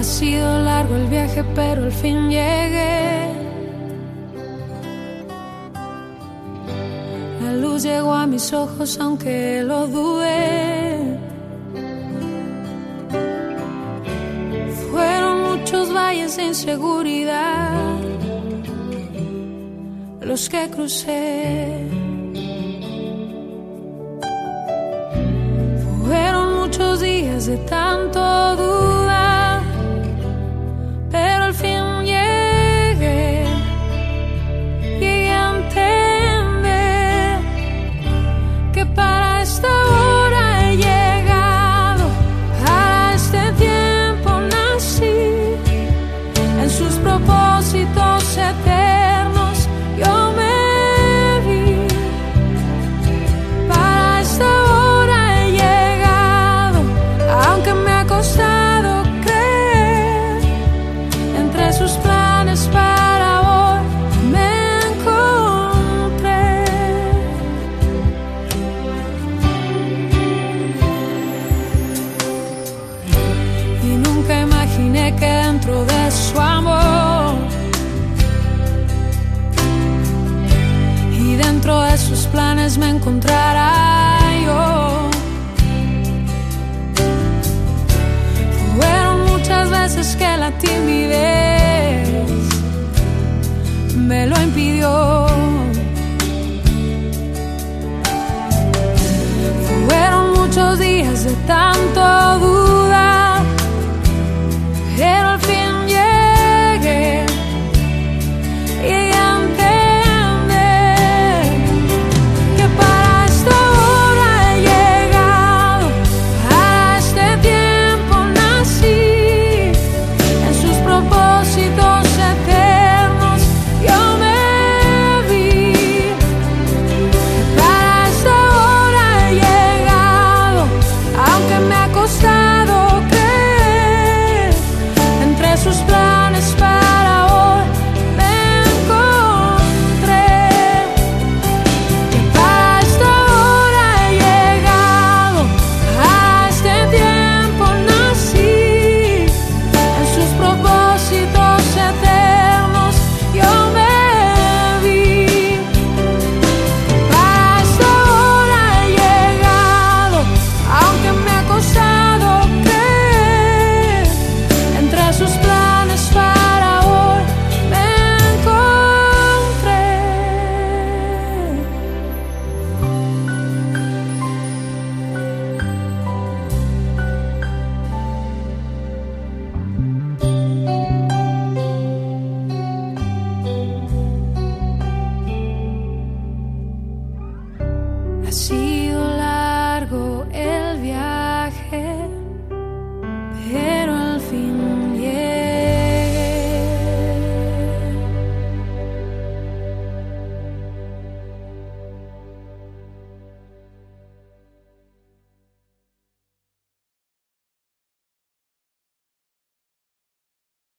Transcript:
Ha sido largo el viaje, pero al fin llegué. La luz llegó a mis ojos, aunque lo dudé. Fueron muchos valles de inseguridad los que crucé. Fueron muchos días de tanto dudar, pero al fin llegué a entender que para esta hora he llegado, para este tiempo nací, en sus propósitos eternos yo me vi. Para esta hora he llegado, aunque me ha costado creer, entre sus planes para hoy me encontré. Y nunca imaginé que dentro de su amor y dentro de sus planes me encontrará yo. Fueron muchas veces que la timidez me lo impidió. Fueron muchos días de tanto dudar, pero al fin llegué a entender que para esta hora he llegado, a este tiempo nací, en sus propósitos eternos yo me vi. Para esta hora he llegado, aunque me ha costado creer, entre sus planes para hoy me encontré. Que para esta hora he llegado, a este tiempo nací, en sus propósitos eternos yo me vi. Para esta hora he llegado, aunque me ha costado creer, entre sus planes para hoy me encontré. Ha sido